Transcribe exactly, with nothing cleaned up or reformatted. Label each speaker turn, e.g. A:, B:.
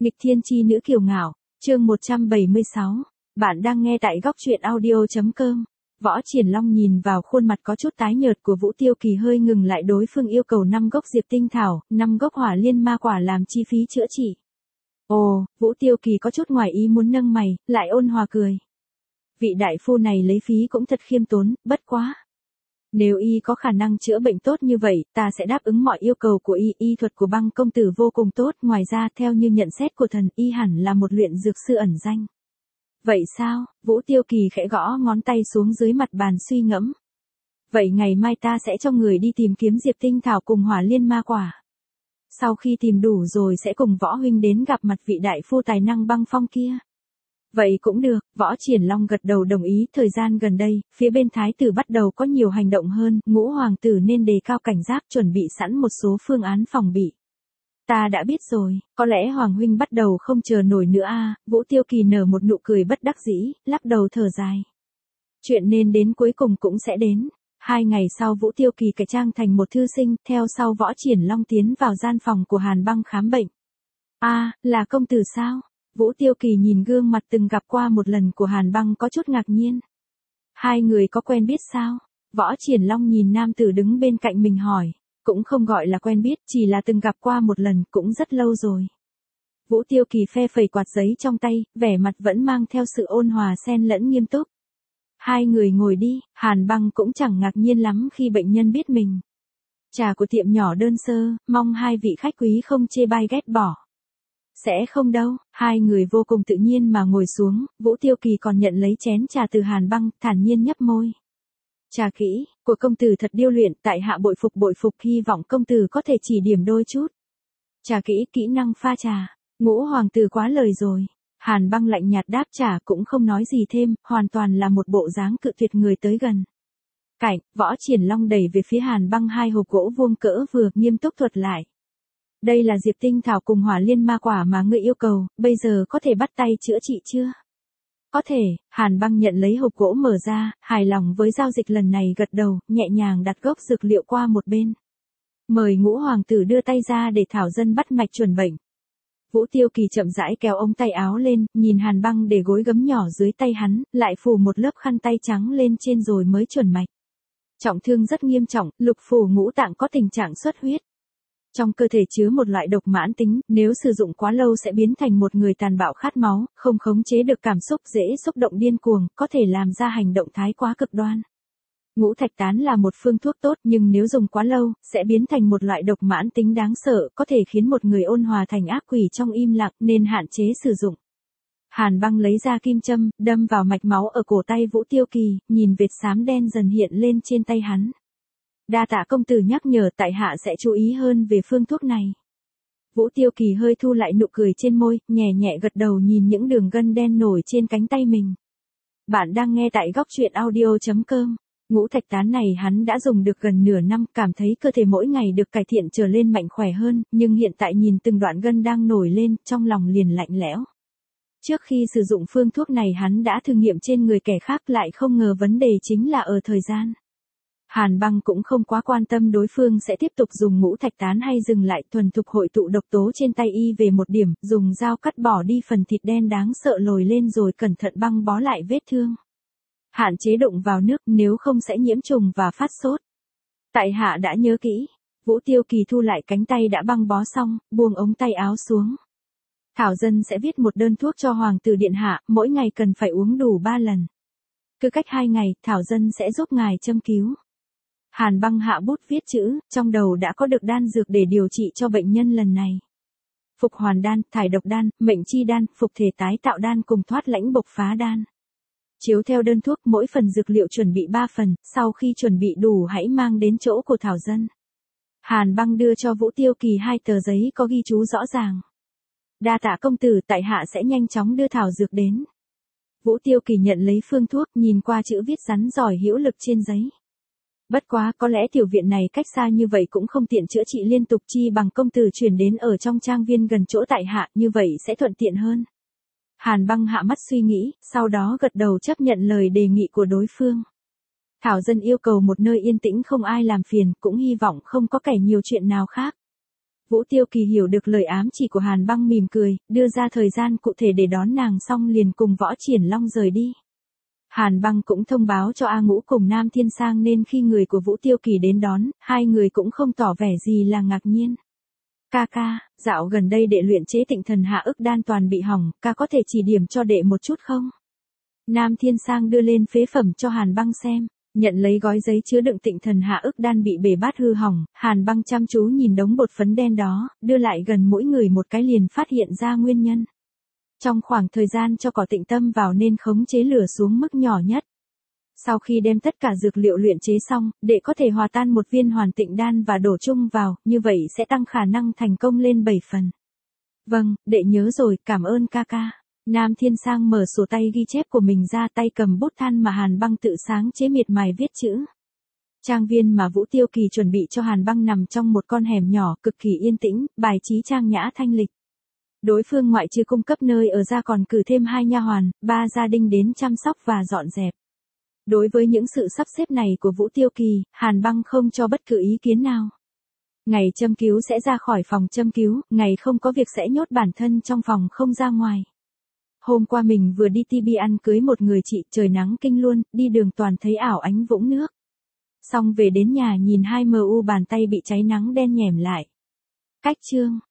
A: Nghịch thiên chi nữ kiều ngạo, chương một trăm bảy mươi sáu. Bạn đang nghe tại góc truyện audio.com. Võ Triển Long nhìn vào khuôn mặt có chút tái nhợt của Vũ Tiêu Kỳ hơi ngừng lại, đối phương yêu cầu năm gốc diệp tinh thảo, năm gốc hỏa liên ma quả làm chi phí chữa trị. Ồ, Vũ Tiêu Kỳ có chút ngoài ý muốn nâng mày, lại ôn hòa cười. Vị đại phu này lấy phí cũng thật khiêm tốn, bất quá. Nếu y có khả năng chữa bệnh tốt như vậy, ta sẽ đáp ứng mọi yêu cầu của y. Y thuật của Băng công tử vô cùng tốt, ngoài ra theo như nhận xét của thần, y hẳn là một luyện dược sư ẩn danh. Vậy sao? Vũ Tiêu Kỳ khẽ gõ ngón tay xuống dưới mặt bàn suy ngẫm. Vậy ngày mai ta sẽ cho người đi tìm kiếm diệp tinh thảo cùng hỏa liên ma quả. Sau khi tìm đủ rồi sẽ cùng Võ huynh đến gặp mặt vị đại phu tài năng Băng Phong kia. Vậy cũng được, Võ Triển Long gật đầu đồng ý. Thời gian gần đây, phía bên thái tử bắt đầu có nhiều hành động hơn, Ngũ hoàng tử nên đề cao cảnh giác, chuẩn bị sẵn một số phương án phòng bị. Ta đã biết rồi, có lẽ hoàng huynh bắt đầu không chờ nổi nữa a. À, Vũ Tiêu Kỳ nở một nụ cười bất đắc dĩ, lắc đầu thở dài. Chuyện nên đến cuối cùng cũng sẽ đến. Hai ngày sau Vũ Tiêu Kỳ cải trang thành một thư sinh, theo sau Võ Triển Long tiến vào gian phòng của Hàn Băng khám bệnh. A, à, là công tử sao? Vũ Tiêu Kỳ nhìn gương mặt từng gặp qua một lần của Hàn Băng có chút ngạc nhiên. Hai người có quen biết sao? Võ Triển Long nhìn nam tử đứng bên cạnh mình hỏi. Cũng không gọi là quen biết, chỉ là từng gặp qua một lần, cũng rất lâu rồi. Vũ Tiêu Kỳ phe phẩy quạt giấy trong tay, vẻ mặt vẫn mang theo sự ôn hòa xen lẫn nghiêm túc. Hai người ngồi đi, Hàn Băng cũng chẳng ngạc nhiên lắm khi bệnh nhân biết mình. Trà của tiệm nhỏ đơn sơ, mong hai vị khách quý không chê bai ghét bỏ. Sẽ không đâu, hai người vô cùng tự nhiên mà ngồi xuống, Vũ Tiêu Kỳ còn nhận lấy chén trà từ Hàn Băng, thản nhiên nhấp môi. Trà kỹ, của công tử thật điêu luyện, tại hạ bội phục bội phục, hy vọng công tử có thể chỉ điểm đôi chút. Trà kỹ, kỹ năng pha trà, Ngũ hoàng tử quá lời rồi. Hàn Băng lạnh nhạt đáp, trà cũng không nói gì thêm, hoàn toàn là một bộ dáng cự tuyệt người tới gần. Cảnh, Võ Triển Long đẩy về phía Hàn Băng hai hộp gỗ vuông cỡ vừa, nghiêm túc thuật lại. Đây là diệp tinh thảo cùng hỏa liên ma quả mà ngươi yêu cầu, bây giờ có thể bắt tay chữa trị chưa? Có thể. Hàn Băng nhận lấy hộp gỗ mở ra, hài lòng với giao dịch lần này gật đầu, nhẹ nhàng đặt gốc dược liệu qua một bên. Mời Ngũ hoàng tử đưa tay ra để thảo dân bắt mạch chuẩn bệnh. Vũ Tiêu Kỳ chậm rãi kéo ống tay áo lên, nhìn Hàn Băng để gối gấm nhỏ dưới tay hắn, lại phủ một lớp khăn tay trắng lên trên rồi mới chuẩn mạch. Trọng thương rất nghiêm trọng, lục phủ ngũ tạng có tình trạng xuất huyết. Trong cơ thể chứa một loại độc mãn tính, nếu sử dụng quá lâu sẽ biến thành một người tàn bạo khát máu, không khống chế được cảm xúc, dễ xúc động điên cuồng, có thể làm ra hành động thái quá cực đoan. Ngũ thạch tán là một phương thuốc tốt, nhưng nếu dùng quá lâu, sẽ biến thành một loại độc mãn tính đáng sợ, có thể khiến một người ôn hòa thành ác quỷ trong im lặng, nên hạn chế sử dụng. Hàn Băng lấy ra kim châm, đâm vào mạch máu ở cổ tay Vũ Tiêu Kỳ, nhìn vệt xám đen dần hiện lên trên tay hắn. Đa tạ công tử nhắc nhở, tại hạ sẽ chú ý hơn về phương thuốc này. Vũ Tiêu Kỳ hơi thu lại nụ cười trên môi, nhẹ nhẹ gật đầu nhìn những đường gân đen nổi trên cánh tay mình. Bạn đang nghe tại góc truyện audio.com. Ngũ thạch tán này hắn đã dùng được gần nửa năm, cảm thấy cơ thể mỗi ngày được cải thiện trở lên mạnh khỏe hơn, nhưng hiện tại nhìn từng đoạn gân đang nổi lên, trong lòng liền lạnh lẽo. Trước khi sử dụng phương thuốc này hắn đã thử nghiệm trên người kẻ khác, lại không ngờ vấn đề chính là ở thời gian. Hàn Băng cũng không quá quan tâm đối phương sẽ tiếp tục dùng ngũ thạch tán hay dừng lại, thuần thục hội tụ độc tố trên tay y về một điểm, dùng dao cắt bỏ đi phần thịt đen đáng sợ lồi lên rồi cẩn thận băng bó lại vết thương. Hạn chế đụng vào nước, nếu không sẽ nhiễm trùng và phát sốt. Tại hạ đã nhớ kỹ. Vũ Tiêu Kỳ thu lại cánh tay đã băng bó xong, buông ống tay áo xuống. Thảo dân sẽ viết một đơn thuốc cho hoàng tử điện hạ, mỗi ngày cần phải uống đủ ba lần. Cứ cách hai ngày, Thảo dân sẽ giúp ngài châm cứu. Hàn Băng hạ bút viết chữ, trong đầu đã có được đan dược để điều trị cho bệnh nhân lần này. Phục hoàn đan, thải độc đan, mệnh chi đan, phục thể tái tạo đan cùng thoát lãnh bộc phá đan. Chiếu theo đơn thuốc, mỗi phần dược liệu chuẩn bị ba phần, sau khi chuẩn bị đủ hãy mang đến chỗ của Thảo dân. Hàn Băng đưa cho Vũ Tiêu Kỳ hai tờ giấy có ghi chú rõ ràng. Đa tạ công tử, tại hạ sẽ nhanh chóng đưa thảo dược đến. Vũ Tiêu Kỳ nhận lấy phương thuốc, nhìn qua chữ viết rắn giỏi hữu lực trên giấy. Bất quá, có lẽ tiểu viện này cách xa như vậy cũng không tiện chữa trị liên tục, chi bằng công tử chuyển đến ở trong trang viên gần chỗ tại hạ, như vậy sẽ thuận tiện hơn. Hàn Băng hạ mắt suy nghĩ, sau đó gật đầu chấp nhận lời đề nghị của đối phương. Thảo dân yêu cầu một nơi yên tĩnh không ai làm phiền, cũng hy vọng không có kẻ nhiều chuyện nào khác. Vũ Tiêu Kỳ hiểu được lời ám chỉ của Hàn Băng mỉm cười, đưa ra thời gian cụ thể để đón nàng xong liền cùng Võ Triển Long rời đi. Hàn Băng cũng thông báo cho A Ngũ cùng Nam Thiên Sang nên khi người của Vũ Tiêu Kỳ đến đón, hai người cũng không tỏ vẻ gì là ngạc nhiên. Ca ca, dạo gần đây đệ luyện chế Tịnh Thần Hạ Ức Đan toàn bị hỏng, ca có thể chỉ điểm cho đệ một chút không? Nam Thiên Sang đưa lên phế phẩm cho Hàn Băng xem, nhận lấy gói giấy chứa đựng Tịnh Thần Hạ Ức Đan bị bể bát hư hỏng, Hàn Băng chăm chú nhìn đống bột phấn đen đó, đưa lại gần mỗi người một cái liền phát hiện ra nguyên nhân. Trong khoảng thời gian cho cỏ tịnh tâm vào nên khống chế lửa xuống mức nhỏ nhất. Sau khi đem tất cả dược liệu luyện chế xong, đệ có thể hòa tan một viên hoàn tịnh đan và đổ chung vào, như vậy sẽ tăng khả năng thành công lên bảy phần. Vâng, đệ nhớ rồi, cảm ơn ca ca. Nam Thiên Sang mở sổ tay ghi chép của mình ra, tay cầm bút than mà Hàn Băng tự sáng chế miệt mài viết chữ. Trang viên mà Vũ Tiêu Kỳ chuẩn bị cho Hàn Băng nằm trong một con hẻm nhỏ cực kỳ yên tĩnh, bài trí trang nhã thanh lịch. Đối phương ngoại trừ cung cấp nơi ở ra còn cử thêm hai nha hoàn, ba gia đình đến chăm sóc và dọn dẹp. Đối với những sự sắp xếp này của Vũ Tiêu Kỳ, Hàn Băng không cho bất cứ ý kiến nào. Ngày châm cứu sẽ ra khỏi phòng châm cứu, ngày không có việc sẽ nhốt bản thân trong phòng không ra ngoài. Hôm qua mình vừa đi Tibi ăn cưới một người chị, trời nắng kinh luôn, đi đường toàn thấy ảo ánh vũng nước. Xong về đến nhà nhìn hai mờ u bàn tay bị cháy nắng đen nhẻm lại. Cách chương